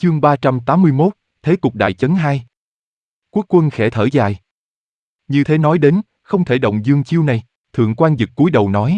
Chương 381, Thế cục đại chấn 2. Quốc quân khẽ thở dài. Như thế nói đến, không thể động Dương Chiêu này, Thượng quan Dực cúi đầu nói.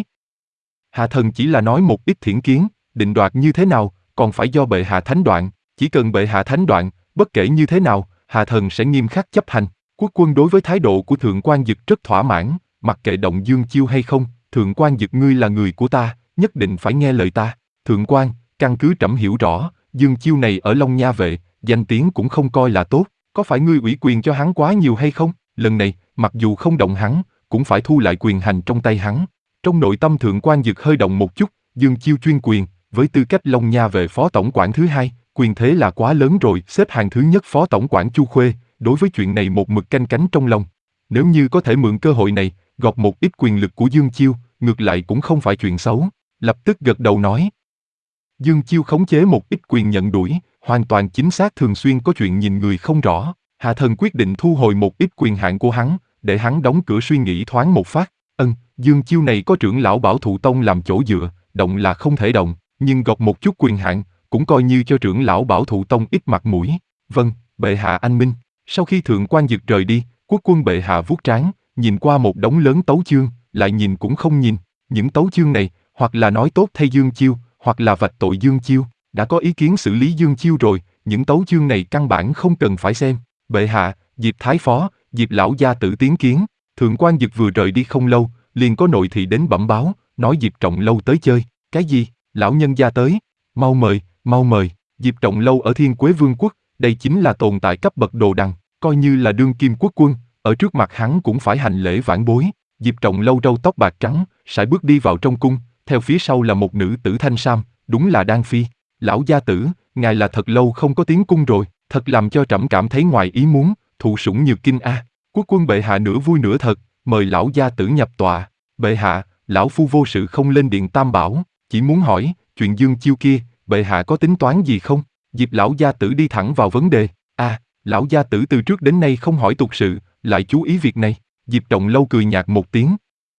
Hạ thần chỉ là nói một ít thiển kiến, định đoạt như thế nào, còn phải do bệ hạ thánh đoạn, chỉ cần bệ hạ thánh đoạn, bất kể như thế nào, hạ thần sẽ nghiêm khắc chấp hành. Quốc quân đối với thái độ của Thượng quan Dực rất thỏa mãn, mặc kệ động Dương Chiêu hay không, Thượng quan Dực ngươi là người của ta, nhất định phải nghe lời ta. Thượng quan, căn cứ trẫm hiểu rõ, Dương Chiêu này ở Long Nha vệ, danh tiếng cũng không coi là tốt, có phải ngươi ủy quyền cho hắn quá nhiều hay không? Lần này, mặc dù không động hắn, cũng phải thu lại quyền hành trong tay hắn. Trong nội tâm Thượng quan Dực hơi động một chút, Dương Chiêu chuyên quyền, với tư cách Long Nha vệ phó tổng quản thứ hai, quyền thế là quá lớn rồi, xếp hàng thứ nhất phó tổng quản Chu Khuê, đối với chuyện này một mực canh cánh trong lòng. Nếu như có thể mượn cơ hội này, gọt một ít quyền lực của Dương Chiêu, ngược lại cũng không phải chuyện xấu. Lập tức gật đầu nói. Dương Chiêu khống chế một ít quyền nhận đuổi, hoàn toàn chính xác thường xuyên có chuyện nhìn người không rõ. Hạ thần quyết định thu hồi một ít quyền hạn của hắn, để hắn đóng cửa suy nghĩ thoáng một phát. Dương Chiêu này có trưởng lão Bảo Thụ Tông làm chỗ dựa, động là không thể động, nhưng gọt một chút quyền hạn, cũng coi như cho trưởng lão Bảo Thụ Tông ít mặt mũi. Vâng, bệ hạ anh minh. Sau khi Thượng quan Dực rời đi, quốc quân bệ hạ vuốt trán, nhìn qua một đống lớn tấu chương, lại nhìn cũng không nhìn. Những tấu chương này, hoặc là nói tốt thay Dương Chiêu, hoặc là vạch tội Dương Chiêu. Đã có ý kiến xử lý Dương Chiêu rồi, những tấu chương này căn bản không cần phải xem. Bệ hạ, Diệp Thái Phó, Diệp lão gia tử tiến kiến. Thượng quan Dực vừa rời đi không lâu, liền có nội thị đến bẩm báo, nói Diệp Trọng Lâu tới chơi. Cái gì? Lão nhân gia tới. Mau mời, mau mời. Diệp Trọng Lâu ở Thiên Quế Vương quốc, đây chính là tồn tại cấp bậc đồ đằng, coi như là đương kim quốc quân, ở trước mặt hắn cũng phải hành lễ vãn bối. Diệp Trọng Lâu râu tóc bạc trắng, sải bước đi vào trong cung, theo phía sau là một nữ tử thanh sam, đúng là Đan Phi. Lão gia tử, ngài là thật lâu không có tiến cung rồi, thật làm cho trẫm cảm thấy ngoài ý muốn, thụ sủng nhược kinh a. Quốc quân bệ hạ nửa vui nửa thật, mời lão gia tử nhập tọa. Bệ hạ, lão phu vô sự không lên điện Tam Bảo, chỉ muốn hỏi, chuyện Dương Chiêu kia, bệ hạ có tính toán gì không? Diệp lão gia tử đi thẳng vào vấn đề. Lão gia tử từ trước đến nay không hỏi tục sự, lại chú ý việc này. Diệp Trọng Lâu cười nhạt một tiếng.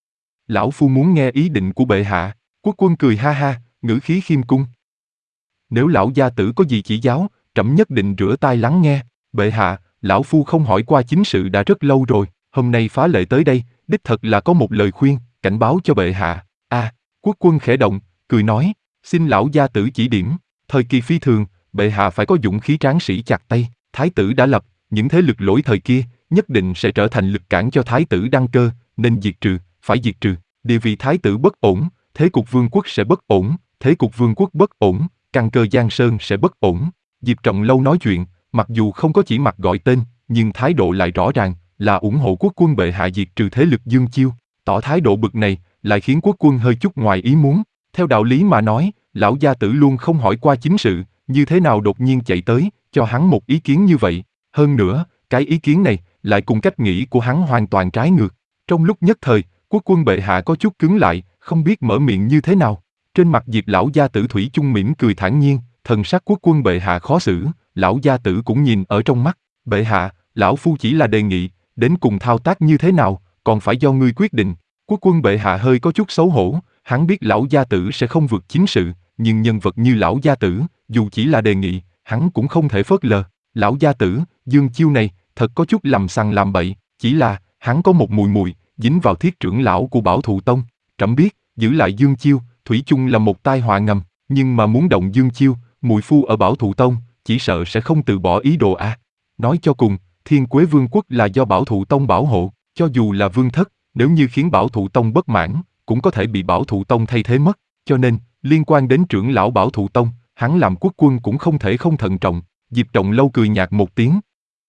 Lão phu muốn nghe ý định của bệ hạ. Quốc quân cười ha ha, ngữ khí khiêm cung. Nếu lão gia tử có gì chỉ giáo, trẫm nhất định rửa tai lắng nghe. Bệ hạ, lão phu không hỏi qua chính sự đã rất lâu rồi, hôm nay phá lệ tới đây, đích thật là có một lời khuyên, cảnh báo cho bệ hạ. Quốc quân khẽ động, cười nói, xin lão gia tử chỉ điểm. Thời kỳ phi thường, bệ hạ phải có dũng khí tráng sĩ chặt tay. Thái tử đã lập, những thế lực lỗi thời kia, nhất định sẽ trở thành lực cản cho thái tử đăng cơ, nên diệt trừ, phải diệt trừ. Địa vị thái tử bất ổn, thế cục vương quốc sẽ bất ổn, thế cục vương quốc bất ổn, căn cơ Giang Sơn sẽ bất ổn. Diệp Trọng Lâu nói chuyện, mặc dù không có chỉ mặt gọi tên, nhưng thái độ lại rõ ràng, là ủng hộ quốc quân bệ hạ diệt trừ thế lực Dương Chiêu. Tỏ thái độ bực này, lại khiến quốc quân hơi chút ngoài ý muốn. Theo đạo lý mà nói, lão gia tử luôn không hỏi qua chính sự, như thế nào đột nhiên chạy tới, cho hắn một ý kiến như vậy. Hơn nữa, cái ý kiến này, lại cùng cách nghĩ của hắn hoàn toàn trái ngược. Trong lúc nhất thời, quốc quân bệ hạ có chút cứng lại, không biết mở miệng như thế nào. Trên mặt Diệp lão gia tử thủy chung mỉm cười thản nhiên, thần sắc quốc quân bệ hạ khó xử, lão gia tử cũng nhìn ở trong mắt. Bệ hạ, lão phu chỉ là đề nghị, đến cùng thao tác như thế nào, còn phải do ngươi quyết định. Quốc quân bệ hạ hơi có chút xấu hổ, hắn biết lão gia tử sẽ không vượt chính sự, nhưng nhân vật như lão gia tử, dù chỉ là đề nghị, hắn cũng không thể phớt lờ. Lão gia tử, Dương Chiêu này, thật có chút làm sằng làm bậy, chỉ là, hắn có một mùi mùi, dính vào thiết trưởng lão của Bảo Thụ Tông. Trẫm biết, giữ lại Dương Chiêu, thủy chung là một tai họa ngầm, nhưng mà muốn động Dương Chiêu, mùi phu ở Bảo Thụ Tông, chỉ sợ sẽ không từ bỏ ý đồ a. Nói cho cùng, Thiên Quế Vương quốc là do Bảo Thụ Tông bảo hộ, cho dù là vương thất, nếu như khiến Bảo Thụ Tông bất mãn, cũng có thể bị Bảo Thụ Tông thay thế mất, cho nên, liên quan đến trưởng lão Bảo Thụ Tông, hắn làm quốc quân cũng không thể không thận trọng. Diệp Trọng Lâu cười nhạt một tiếng.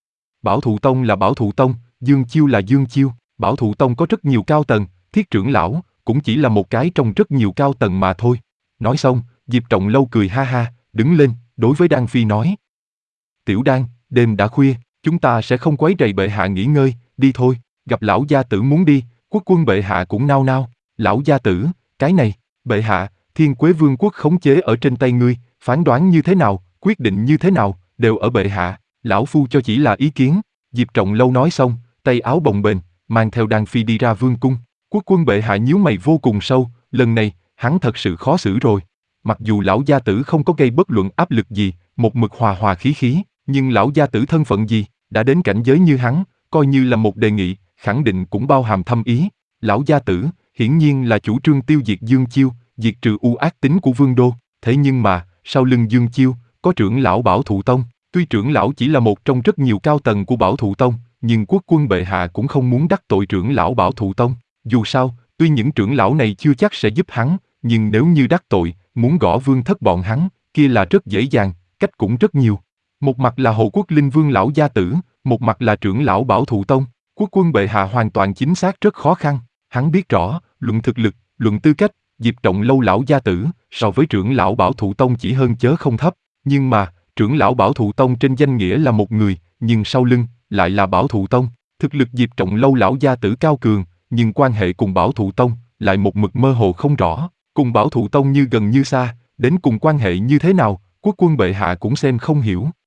Bảo Thụ Tông là Bảo Thụ Tông, Dương Chiêu là Dương Chiêu, Bảo Thụ Tông có rất nhiều cao tầng, thiết trưởng lão, cũng chỉ là một cái trong rất nhiều cao tầng mà thôi. Nói xong, Diệp Trọng Lâu cười ha ha, đứng lên, đối với Đan Phi nói. Tiểu Đan, đêm đã khuya, chúng ta sẽ không quấy rầy bệ hạ nghỉ ngơi, đi thôi, gặp lão gia tử muốn đi, quốc quân bệ hạ cũng nao nao. Lão gia tử, cái này, bệ hạ, Thiên Quế Vương quốc khống chế ở trên tay ngươi, phán đoán như thế nào, quyết định như thế nào, đều ở bệ hạ, lão phu cho chỉ là ý kiến. Diệp Trọng Lâu nói xong, tay áo bồng bềnh, mang theo Đan Phi đi ra vương cung. Quốc quân bệ hạ nhíu mày vô cùng sâu, lần này, hắn thật sự khó xử rồi. mặc dù lão gia tử không có gây bất luận áp lực gì, một mực hòa hòa khí khí, nhưng lão gia tử thân phận gì, đã đến cảnh giới như hắn, coi như là một đề nghị, khẳng định cũng bao hàm thâm ý. Lão gia tử, hiển nhiên là chủ trương tiêu diệt Dương Chiêu, diệt trừ u ác tính của Vương Đô, thế nhưng mà, sau lưng Dương Chiêu, có trưởng lão Bảo Thụ Tông, tuy trưởng lão chỉ là một trong rất nhiều cao tầng của Bảo Thụ Tông, nhưng quốc quân bệ hạ cũng không muốn đắc tội trưởng lão Bảo Thụ Tông. Dù sao, tuy những trưởng lão này chưa chắc sẽ giúp hắn, nhưng nếu như đắc tội, muốn gõ Vương Thất bọn hắn, kia là rất dễ dàng, cách cũng rất nhiều. Một mặt là Hộ Quốc Linh Vương lão gia tử, một mặt là trưởng lão Bảo Thụ Tông, quốc quân bệ hạ hoàn toàn chính xác rất khó khăn. Hắn biết rõ, luận thực lực, luận tư cách, Diệp Trọng Lâu lão gia tử, so với trưởng lão Bảo Thụ Tông chỉ hơn chớ không thấp. Nhưng mà, trưởng lão Bảo Thụ Tông trên danh nghĩa là một người, nhưng sau lưng, lại là Bảo Thụ Tông. Thực lực Diệp Trọng Lâu lão gia tử cao cường, nhưng quan hệ cùng Bảo Thụ Tông, lại một mực mơ hồ không rõ. Cùng Bảo Thụ Tông như gần như xa, đến cùng quan hệ như thế nào, quốc quân bệ hạ cũng xem không hiểu.